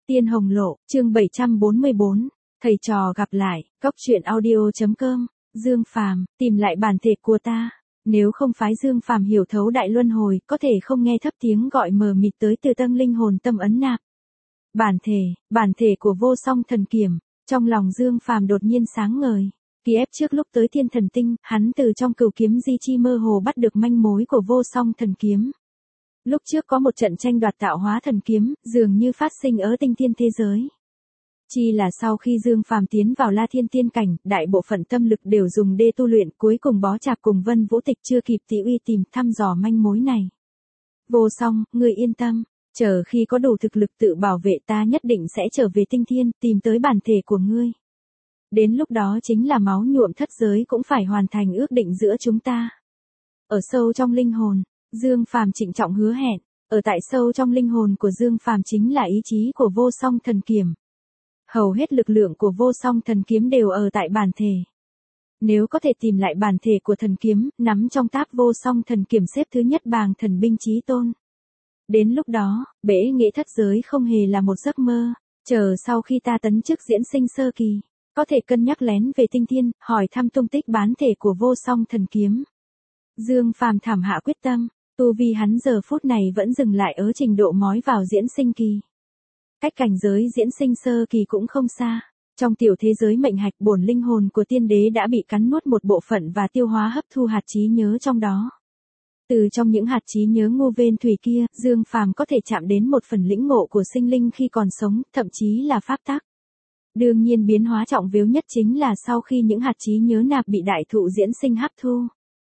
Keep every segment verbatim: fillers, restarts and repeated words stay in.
Tiên Hồng Lộ, chương bảy trăm bốn mươi bốn, thầy trò gặp lại, cốc truyện audio.com, Dương Phàm, tìm lại bản thể của ta. Nếu không phái Dương Phàm hiểu thấu đại luân hồi, có thể không nghe thấp tiếng gọi mờ mịt tới từ tầng linh hồn tâm ấn nạp. Bản thể, bản thể của vô song thần kiểm, trong lòng Dương Phàm đột nhiên sáng ngời. Ký ép trước lúc tới Thiên Thần Tinh, hắn từ trong cửu kiếm di chi mơ hồ bắt được manh mối của vô song thần kiếm. Lúc trước có một trận tranh đoạt tạo hóa thần kiếm, dường như phát sinh ở tinh thiên thế giới. Chi là sau khi Dương Phàm tiến vào La Thiên tiên cảnh, đại bộ phận tâm lực đều dùng để tu luyện, cuối cùng bó chạc cùng Vân Vũ Tịch chưa kịp tỉ uy tìm thăm dò manh mối này. Vô song, ngươi yên tâm, chờ khi có đủ thực lực tự bảo vệ ta nhất định sẽ trở về tinh thiên, tìm tới bản thể của ngươi. Đến lúc đó chính là máu nhuộm thất giới cũng phải hoàn thành ước định giữa chúng ta. Ở sâu trong linh hồn, Dương Phàm trịnh trọng hứa hẹn, ở tại sâu trong linh hồn của Dương Phàm chính là ý chí của vô song thần kiếm. Hầu hết lực lượng của vô song thần kiếm đều ở tại bản thể. Nếu có thể tìm lại bản thể của thần kiếm, nắm trong táp vô song thần kiếm xếp thứ nhất bàng thần binh chí tôn. Đến lúc đó, bể nghệ thất giới không hề là một giấc mơ, chờ sau khi ta tấn chức diễn sinh sơ kỳ, có thể cân nhắc lén về tinh thiên, hỏi thăm tung tích bản thể của vô song thần kiếm. Dương Phàm thảm hạ quyết tâm, tu vi hắn giờ phút này vẫn dừng lại ở trình độ mói vào diễn sinh kỳ. Cách cảnh giới diễn sinh sơ kỳ cũng không xa. Trong tiểu thế giới mệnh hạch, bổn linh hồn của tiên đế đã bị cắn nuốt một bộ phận và tiêu hóa hấp thu hạt trí nhớ trong đó. Từ trong những hạt trí nhớ ngu vên thủy kia, Dương Phàm có thể chạm đến một phần lĩnh ngộ của sinh linh khi còn sống, thậm chí là pháp tắc. Đương nhiên biến hóa trọng yếu nhất chính là sau khi những hạt trí nhớ nạp bị đại thụ diễn sinh hấp thu,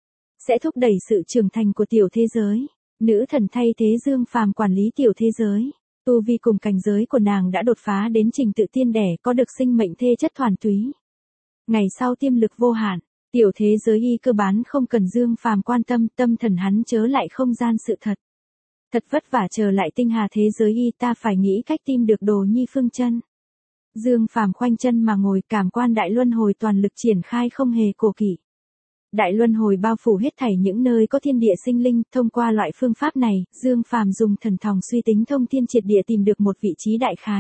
sẽ thúc đẩy sự trưởng thành của tiểu thế giới. Nữ thần thay thế Dương Phàm quản lý tiểu thế giới. Tu vi cùng cảnh giới của nàng đã đột phá đến trình tự tiên đẻ, có được sinh mệnh thê chất hoàn túy. Ngày sau tiềm lực vô hạn, tiểu thế giới y cơ bản không cần Dương Phàm quan tâm, tâm thần hắn chớ lại không gian sự thật. Thật vất vả trở lại tinh hà thế giới y, ta phải nghĩ cách tìm được đồ nhi phương chân. Dương Phàm khoanh chân mà ngồi, cảm quan đại luân hồi toàn lực triển khai không hề cố kỵ. Đại luân hồi bao phủ hết thảy những nơi có thiên địa sinh linh, thông qua loại phương pháp này, Dương Phàm dùng thần thòng suy tính thông thiên triệt địa tìm được một vị trí đại khái.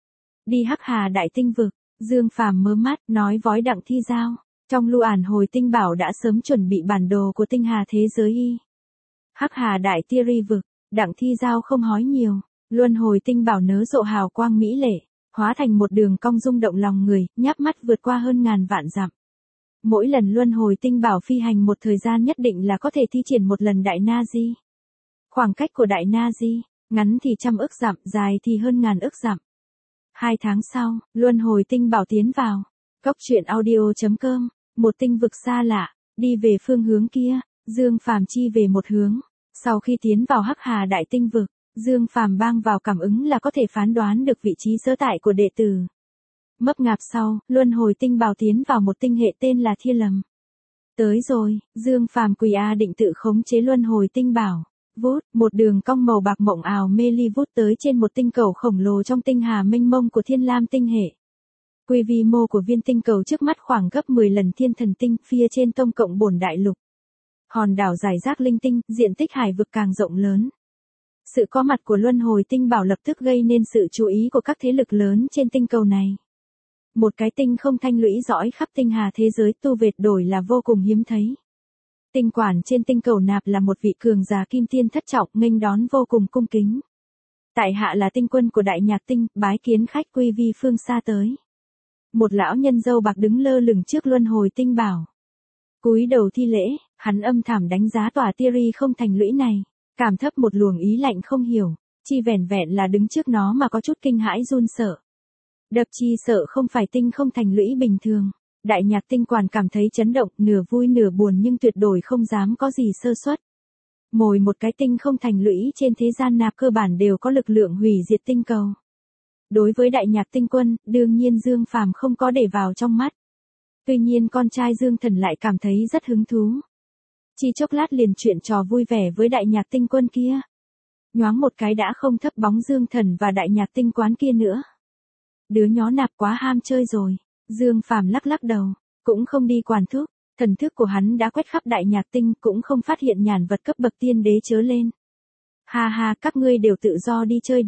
Đi Hắc Hà đại tinh vực, Dương Phàm mớ mắt, nói vói Đặng Thi Giao, trong lưu ản hồi tinh bảo đã sớm chuẩn bị bản đồ của tinh hà thế giới y. Hắc Hà đại tia ri vực, Đặng Thi Giao không hói nhiều, luân hồi tinh bảo nớ rộ hào quang mỹ lệ, hóa thành một đường cong rung động lòng người, nháp mắt vượt qua hơn ngàn vạn dặm. Mỗi lần luân hồi tinh bảo phi hành một thời gian nhất định là có thể thi triển một lần đại na di. Khoảng cách của đại na di, ngắn thì trăm ức dặm, dài thì hơn ngàn ức dặm. Hai tháng sau, luân hồi tinh bảo tiến vào. Cốc truyện audio.com, một tinh vực xa lạ, đi về phương hướng kia, Dương Phàm chi về một hướng. Sau khi tiến vào Hắc Hà đại tinh vực, Dương Phàm bang vào cảm ứng là có thể phán đoán được vị trí sở tại của đệ tử. Mấp ngạp sau, luân hồi tinh bảo tiến vào một tinh hệ tên là Thiên Lầm. Tới rồi, Dương Phàm quỳ a định tự khống chế luân hồi tinh bảo. Vút, một đường cong màu bạc mộng ảo mê ly vút tới trên một tinh cầu khổng lồ trong tinh hà mênh mông của Thiên Lam tinh hệ. Quy vi mô của viên tinh cầu trước mắt khoảng gấp mười lần Thiên Thần Tinh, phía trên tổng cộng bổn đại lục. Hòn đảo rải rác linh tinh, diện tích hải vực càng rộng lớn. Sự có mặt của luân hồi tinh bảo lập tức gây nên sự chú ý của các thế lực lớn trên tinh cầu này. Một cái tinh không thanh lũy dõi khắp tinh hà thế giới, tu vệt đổi là vô cùng hiếm thấy. Tinh quản trên tinh cầu nạp là một vị cường giả kim tiên thất trọng, nghênh đón vô cùng cung kính. Tại hạ là tinh quân của Đại Nhạc Tinh, bái kiến khách quy vi phương xa tới. Một lão nhân râu bạc đứng lơ lửng trước luân hồi tinh bảo. Cúi đầu thi lễ, hắn âm thầm đánh giá tòa tia ri không thành lũy này, cảm thấp một luồng ý lạnh không hiểu, chi vẻn vẹn là đứng trước nó mà có chút kinh hãi run sợ. Đập chi sợ không phải tinh không thành lũy bình thường. Đại Nhạc Tinh quản cảm thấy chấn động, nửa vui nửa buồn nhưng tuyệt đối không dám có gì sơ suất. Mỗi một cái tinh không thành lũy trên thế gian nạp cơ bản đều có lực lượng hủy diệt tinh cầu. Đối với Đại Nhạc Tinh quân, đương nhiên Dương Phàm không có để vào trong mắt. Tuy nhiên con trai Dương Thần lại cảm thấy rất hứng thú. Chỉ chốc lát liền chuyện trò vui vẻ với Đại Nhạc Tinh quân kia. Nhoáng một cái đã không thấp bóng Dương Thần và Đại Nhạc Tinh quán kia nữa. Đứa nhó nạp quá ham chơi rồi. Dương Phàm lắc lắc đầu, cũng không đi quản thúc, thần thức của hắn đã quét khắp Đại Nhạc Tinh, cũng không phát hiện nhàn vật cấp bậc tiên đế chớ lên. Ha ha, các ngươi đều tự do đi chơi đi.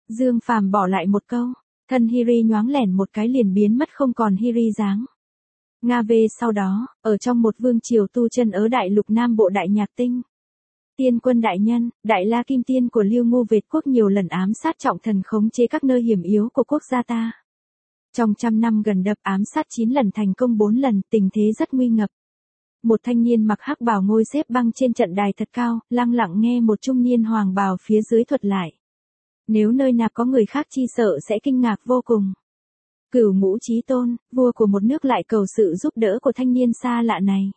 Dương Phàm bỏ lại một câu, thân Hiri nhoáng lẻn một cái liền biến mất không còn Hiri dáng. Nga về sau đó, ở trong một vương triều tu chân ở đại lục Nam Bộ Đại Nhạc Tinh. Tiên quân đại nhân, Đại La Kim Tiên của Liêu Ngô Việt quốc nhiều lần ám sát trọng thần khống chế các nơi hiểm yếu của quốc gia ta. Trong trăm năm gần đập ám sát chín lần thành công bốn lần, tình thế rất nguy ngập. Một thanh niên mặc hắc bào ngồi xếp băng trên trận đài thật cao, lặng lặng nghe một trung niên hoàng bào phía dưới thuật lại. Nếu nơi nào có người khác chi sợ sẽ kinh ngạc vô cùng. Cửu Ngũ Chí Tôn, vua của một nước lại cầu sự giúp đỡ của thanh niên xa lạ này.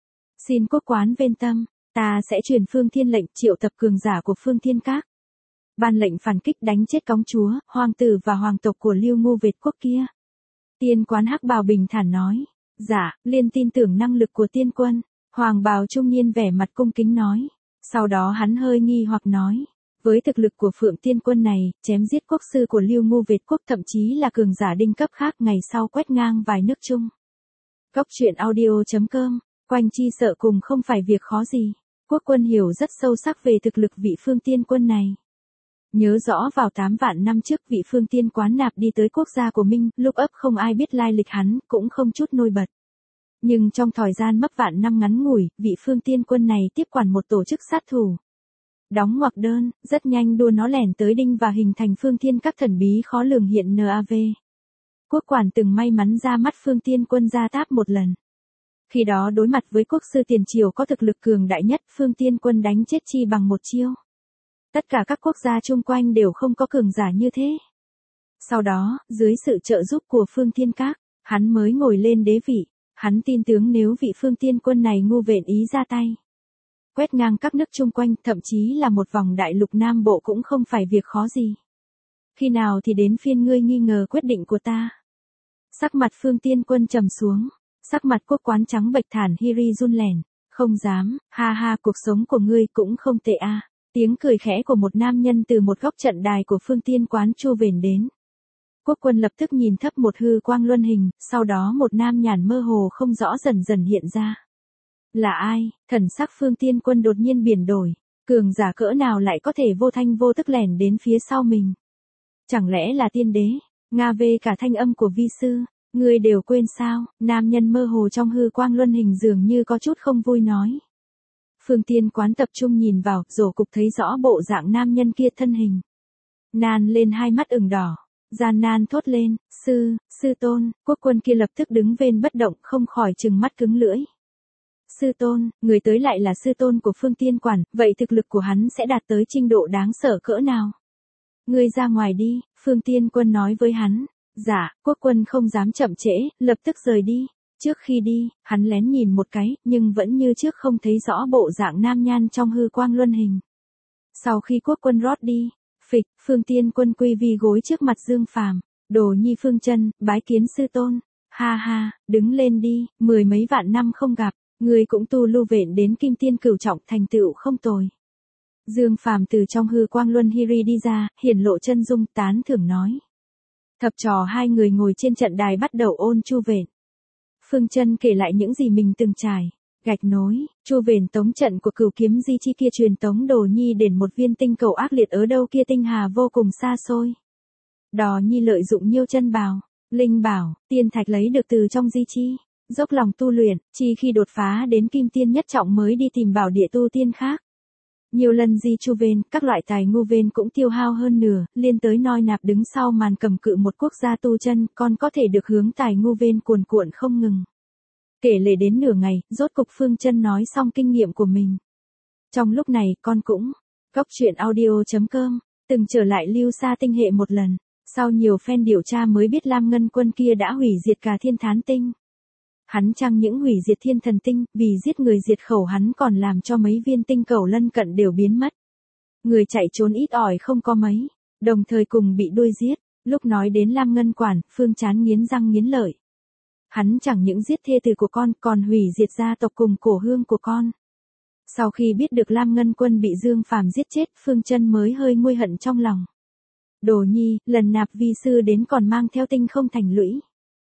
Xin quốc quán vên tâm, ta sẽ truyền Phương Thiên lệnh triệu tập cường giả của Phương Thiên Các. Ban lệnh phản kích đánh chết công chúa, hoàng tử và hoàng tộc của Liêu Ngô Việt quốc kia. Tiên quán hắc bào bình thản nói. Dạ, liên tin tưởng năng lực của tiên quân. Hoàng bào trung niên vẻ mặt cung kính nói. Sau đó hắn hơi nghi hoặc nói. Với thực lực của Phượng Tiên quân này, chém giết quốc sư của Liêu Ngô Việt quốc thậm chí là cường giả đinh cấp khác ngày sau quét ngang vài nước chung. Góc truyện audio.com, quanh chi sợ cùng không phải việc khó gì. Quốc quân hiểu rất sâu sắc về thực lực vị Phương Tiên quân này. Nhớ rõ vào tám vạn năm trước vị Phương Tiên quán nạp đi tới quốc gia của Minh, lúc ấp không ai biết lai lịch hắn, cũng không chút nổi bật. Nhưng trong thời gian mất vạn năm ngắn ngủi, vị Phương Tiên quân này tiếp quản một tổ chức sát thủ. Đóng ngoặc đơn, rất nhanh đua nó lẻn tới đinh và hình thành Phương Thiên Các thần bí khó lường hiện NAV. Quốc quản từng may mắn ra mắt Phương Tiên quân ra táp một lần. Khi đó đối mặt với quốc sư tiền triều có thực lực cường đại nhất, Phương Tiên quân đánh chết chi bằng một chiêu. Tất cả các quốc gia chung quanh đều không có cường giả như thế. Sau đó, dưới sự trợ giúp của Phương Thiên Các, hắn mới ngồi lên đế vị. Hắn tin tưởng nếu vị Phương Tiên quân này ngu vện ý ra tay, quét ngang các nước chung quanh, thậm chí là một vòng đại lục Nam Bộ cũng không phải việc khó gì. Khi nào thì đến phiên ngươi nghi ngờ quyết định của ta? Sắc mặt Phương Tiên quân trầm xuống, sắc mặt quốc quán trắng bệch thản Hiri run lẻn, không dám, ha ha cuộc sống của ngươi cũng không tệ a. À. Tiếng cười khẽ của một nam nhân từ một góc trận đài của Phương Tiên quán chu vền đến. Quốc quân lập tức nhìn thấp một hư quang luân hình, sau đó một nam nhàn mơ hồ không rõ dần dần hiện ra. Là ai? Thần sắc Phương Tiên quân đột nhiên biển đổi. Cường giả cỡ nào lại có thể vô thanh vô tức lẻn đến phía sau mình? Chẳng lẽ là tiên đế? Nga về cả thanh âm của vi sư. Ngươi đều quên sao? Nam nhân mơ hồ trong hư quang luân hình dường như có chút không vui nói. Phương Tiên quán tập trung nhìn vào, rổ cục thấy rõ bộ dạng nam nhân kia thân hình. Nan lên hai mắt ửng đỏ. Gian nan thốt lên, sư, sư tôn, quốc quân kia lập tức đứng vên bất động không khỏi trừng mắt cứng lưỡi. Sư tôn, người tới lại là sư tôn của Phương Tiên quản, vậy thực lực của hắn sẽ đạt tới trình độ đáng sợ cỡ nào? Ngươi ra ngoài đi, Phương Tiên quân nói với hắn. Dạ, quốc quân không dám chậm trễ, lập tức rời đi. Trước khi đi, hắn lén nhìn một cái, nhưng vẫn như trước không thấy rõ bộ dạng nam nhan trong hư quang luân hình. Sau khi quốc quân rót đi, phịch, Phương Tiên quân quy vi gối trước mặt Dương Phàm, Đồ nhi Phương Chân, bái kiến sư tôn. Ha ha, đứng lên đi, mười mấy vạn năm không gặp, người cũng tu lưu vện đến kim tiên cửu trọng thành tựu không tồi. Dương Phàm từ trong hư quang luân hiri đi ra, hiển lộ chân dung tán thưởng nói. Thập trò hai người ngồi trên trận đài bắt đầu ôn chu vện. Phương Chân kể lại những gì mình từng trải. Gạch nối, chu vền tống trận của cửu kiếm di chi kia truyền tống Đồ nhi đến một viên tinh cầu ác liệt ở đâu kia tinh hà vô cùng xa xôi. Đò nhi lợi dụng nhiêu chân bào, linh bảo, tiên thạch lấy được từ trong di chi, dốc lòng tu luyện, chi khi đột phá đến kim tiên nhất trọng mới đi tìm bảo địa tu tiên khác. Nhiều lần di chu vên, các loại tài ngu vên cũng tiêu hao hơn nửa, liên tới noi nạp đứng sau màn cầm cự một quốc gia tu chân, còn có thể được hướng tài ngu vên cuồn cuộn không ngừng. Kể lể đến nửa ngày, rốt cục Phương Chân nói xong kinh nghiệm của mình. Trong lúc này, con cũng, góc truyện audio.com, từng trở lại Lưu Sa tinh hệ một lần, sau nhiều phen điều tra mới biết Lam Ngân Quân kia đã hủy diệt cả Thiên Thán tinh. Hắn chẳng những hủy diệt Thiên Thần tinh, vì giết người diệt khẩu hắn còn làm cho mấy viên tinh cầu lân cận đều biến mất. Người chạy trốn ít ỏi không có mấy, đồng thời cùng bị đuôi giết. Lúc nói đến Lam Ngân Quản, Phương Chán nghiến răng nghiến lợi. Hắn chẳng những giết thê tử của con, còn hủy diệt gia tộc cùng cổ hương của con. Sau khi biết được Lam Ngân Quân bị Dương Phàm giết chết, Phương Chân mới hơi nguôi hận trong lòng. Đồ nhi, lần nạp vi sư đến còn mang theo tinh không thành lũy.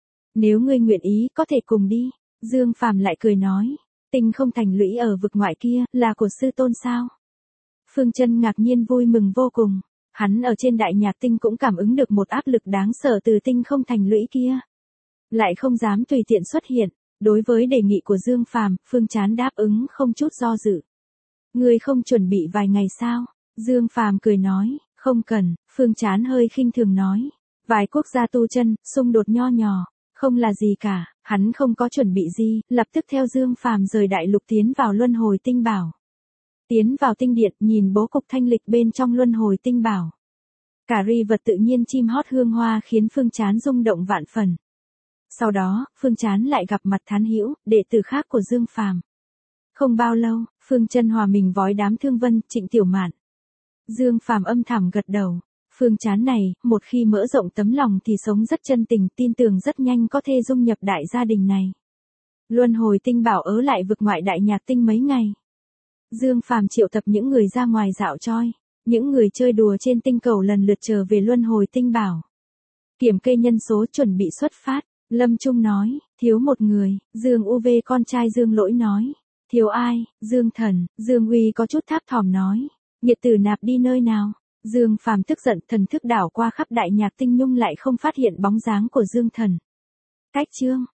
Nếu ngươi nguyện ý, có thể cùng đi. Dương Phàm lại cười nói, tinh không thành lũy ở vực ngoại kia, là của sư tôn sao? Phương Chân ngạc nhiên vui mừng vô cùng. Hắn ở trên đại nhạc tinh cũng cảm ứng được một áp lực đáng sợ từ tinh không thành lũy kia. Lại không dám tùy tiện xuất hiện, đối với đề nghị của Dương Phàm, Phương Chán đáp ứng không chút do dự. Ngươi không chuẩn bị vài ngày sao? Dương Phàm cười nói, không cần, Phương Chán hơi khinh thường nói. Vài quốc gia tu chân, xung đột nho nhỏ, không là gì cả, hắn không có chuẩn bị gì, lập tức theo Dương Phàm rời đại lục tiến vào luân hồi tinh bảo. Tiến vào tinh điện, nhìn bố cục thanh lịch bên trong luân hồi tinh bảo. Cả ri vật tự nhiên chim hót hương hoa khiến Phương Chán rung động vạn phần. Sau đó, Phương Chán lại gặp mặt Thán Hữu, đệ tử khác của Dương Phàm. Không bao lâu, Phương Chân hòa mình vói đám Thương Vân, Trịnh Tiểu Mạn. Dương Phàm âm thầm gật đầu. Phương Chán này, một khi mở rộng tấm lòng thì sống rất chân tình, tin tưởng rất nhanh có thể dung nhập đại gia đình này. Luân hồi tinh bảo ở lại vực ngoại đại nhạc tinh mấy ngày. Dương Phàm triệu tập những người ra ngoài dạo choi, những người chơi đùa trên tinh cầu lần lượt trở về luân hồi tinh bảo. Kiểm kê nhân số chuẩn bị xuất phát, Lâm Trung nói, thiếu một người, Dương u vê con trai Dương Lỗi nói, thiếu ai, Dương Thần, Dương Uy có chút tháp thỏm nói, nhiệt tử nạp đi nơi nào? Dương Phàm tức giận, thần thức đảo qua khắp đại nhạc tinh nhung lại không phát hiện bóng dáng của Dương Thần. Cách chương